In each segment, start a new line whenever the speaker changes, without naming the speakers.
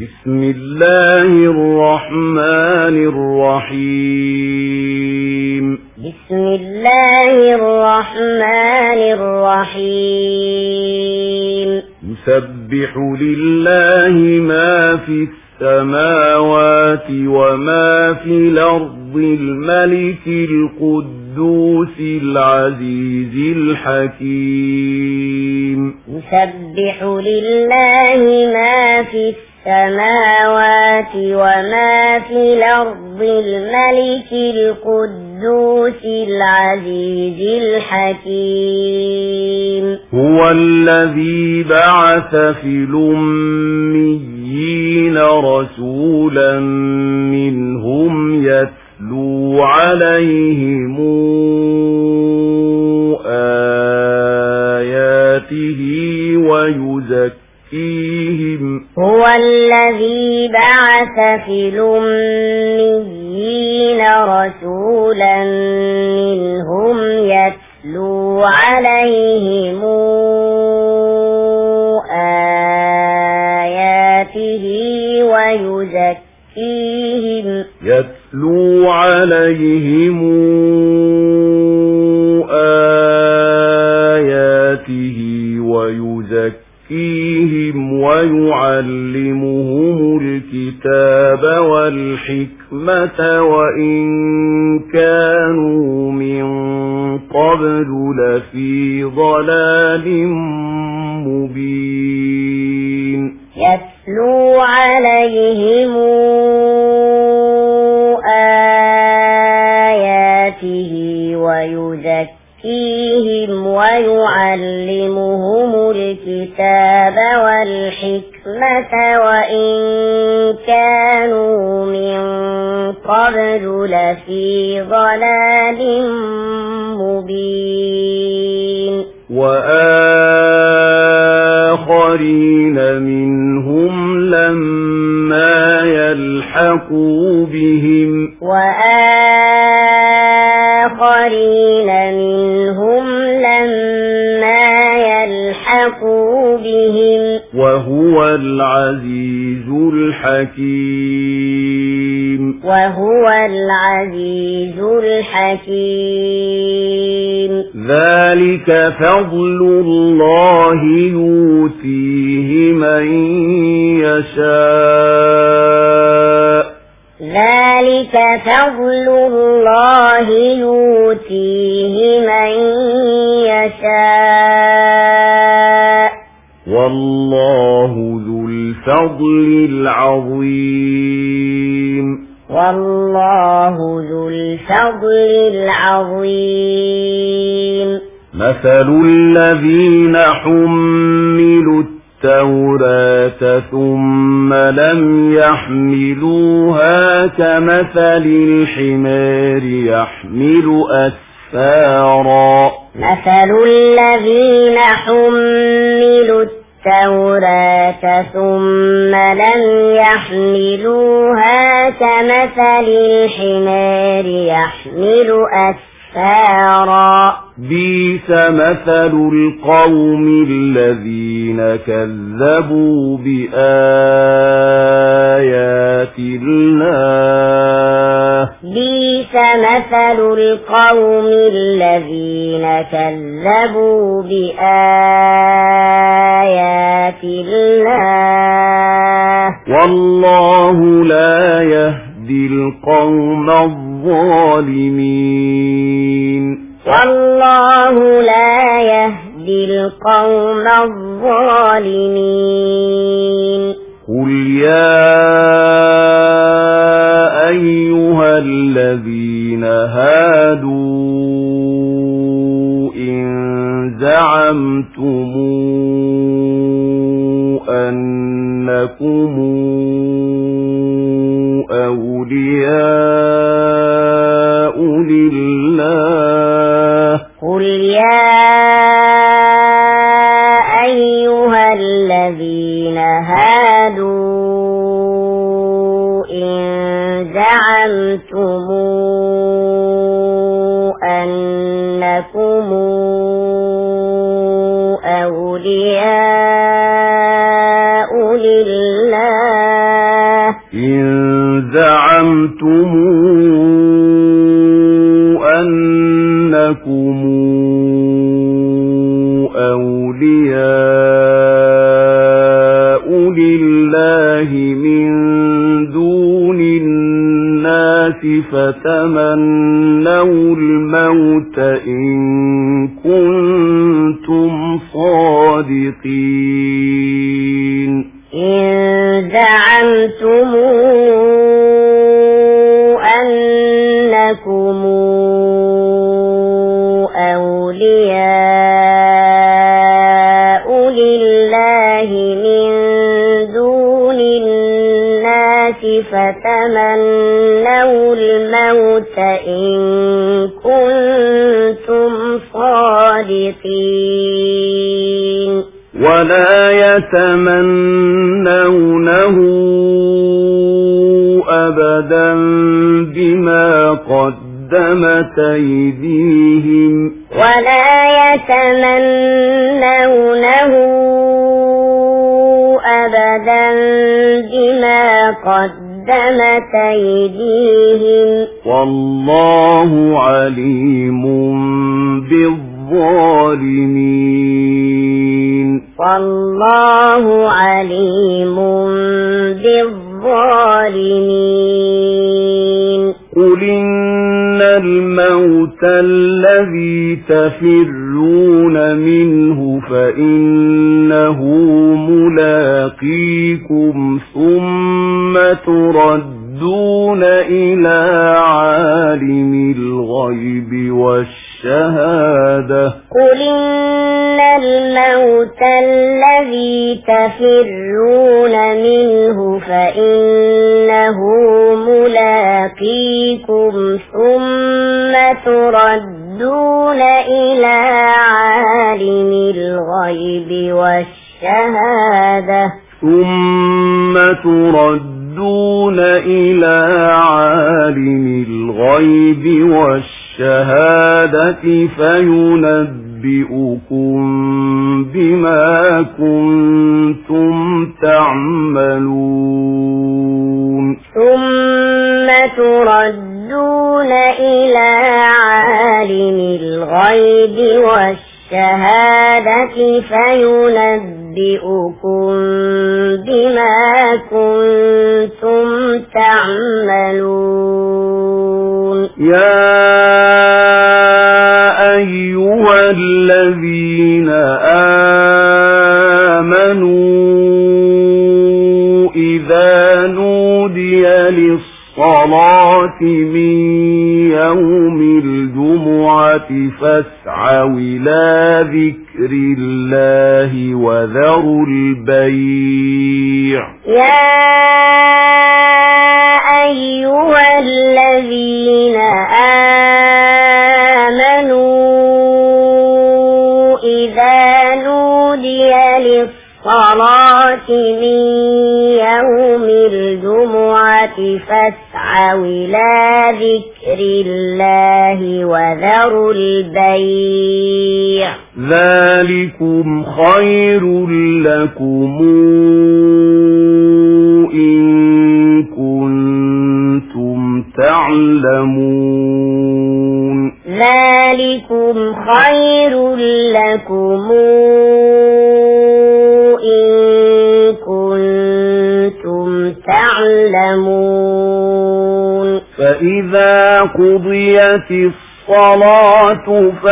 بسم الله الرحمن الرحيم
بسم الله الرحمن الرحيم
يسبح لله ما في السماوات وما في الأرض الملك القدوس العزيز الحكيم
يسبح لله ما في السماوات وما في الأرض الملك القدوس العزيز الحكيم
هو الذي بعث في الأميين رسولا منهم يتلو عليهم آياته ويزكيهم
هو الذي بعث في الأميين رسولا منهم يتلو عليهم آياته
ويزكيهم ويعلمهم الكتاب والحكمة وإن كانوا من قبل لفي ضلال مبين
يتلو عليهم آياته ويزكيهم ويعلمهم الكتاب والحكمة وإن كانوا من قبل لفي ضلال مبين
وآخرين منهم لما يلحقوا بهم وهو العزيز الحكيم ذلك فضل الله يؤتيه من يشاء والله ذو الفضل العظيم مثل الذين حملوا التوراة ثم لم يحملوها كمثل الحمار يحمل أسفارا
مثل الذين حملوا التوراة ثم لم يحملوها كمثل الحمار يحمل أسفارا
بئس مثل القوم الذين كذبوا بآيات الله والله لا يهدي القوم الظالمين قل يا أيها الذين هادوا إن زعمتم أنكم أولياء
أولياء لله
إن زعمتم أنكم أولياء لله من دون الناس فتمنوا الموت إن كنتم صادقين
إن زعمتم أنكم أولياء لله من دون الناس فتمنوا الموت إن كنتم صادقين
ولا يتمنونه أبدا بما قدمت أيديهم
ولا يتمنونه أبدا بما قدمت أيديهم
والله عليم بالظالمين
والله عليم بالظالمين
قل إن الموت الذي تفرون منه فإنه ملاقيكم ثم تردون إلى عالم الغيب والشهادة
قل إن الموت الذي تفرون منه فإنه ملاقيكم ثم تردون إلى عالم الغيب والشهادة
ثم تردون إلى عالم الغيب والشهادة فينبئكم بما كنتم تعملون
ثم تردون إلى عالم الغيب والشهادة فينبئكم بما كنتم تعملون
يا أيها الذين آمنوا إذا نودي للصلاة من يوم الجمعة فاسعوا إلى ذكر الله وذروا البيع
يا أيها الذين آمنوا إذا نودي للصلاة من يوم الجمعة فاسعوا إلى ذكر الله وذروا البيع
ذلكم خير لكم إن كنتم تعلمون
ذلكم خير لكم إن كنتم تعلمون
فإذا قضيت الصلاة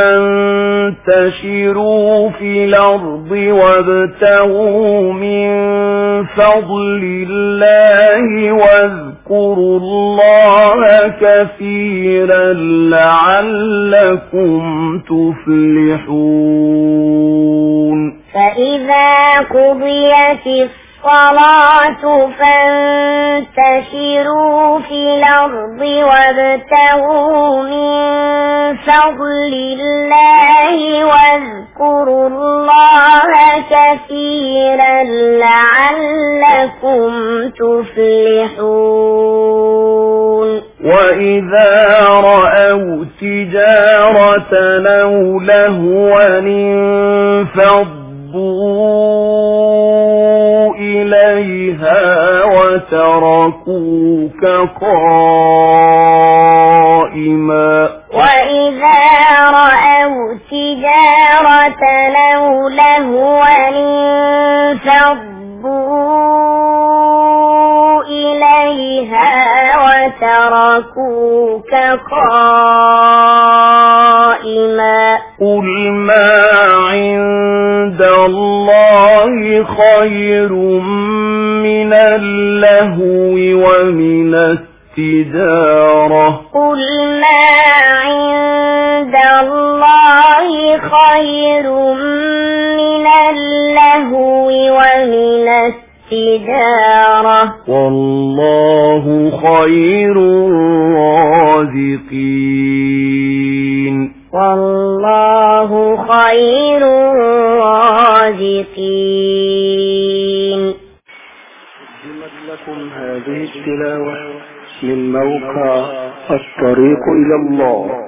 فانتشروا في الأرض وابتغوا من فضل الله واذكروا الله كثيرا لعلكم تفلحون
فإذا قضيت الصلاة فانتشروا في الأرض وابتغوا من فضل الله واذكروا الله كثيرا لعلكم تفلحون وإذا
رأوا تجارة أو لهوا انفضوا إليها وتركوك قائما
وإذا رأوا تجارة أو لهوا انفضوا إليها وتركوك قائما
قل ما عند الله خير من اللهو ومن التجارة
قل ما عند الله خير من اللهو ومن التجارة
والله خير الرازقين
والله خير الرازقين.
قدمت لكم هذه التلاوة من موقع الطريق إلى الله.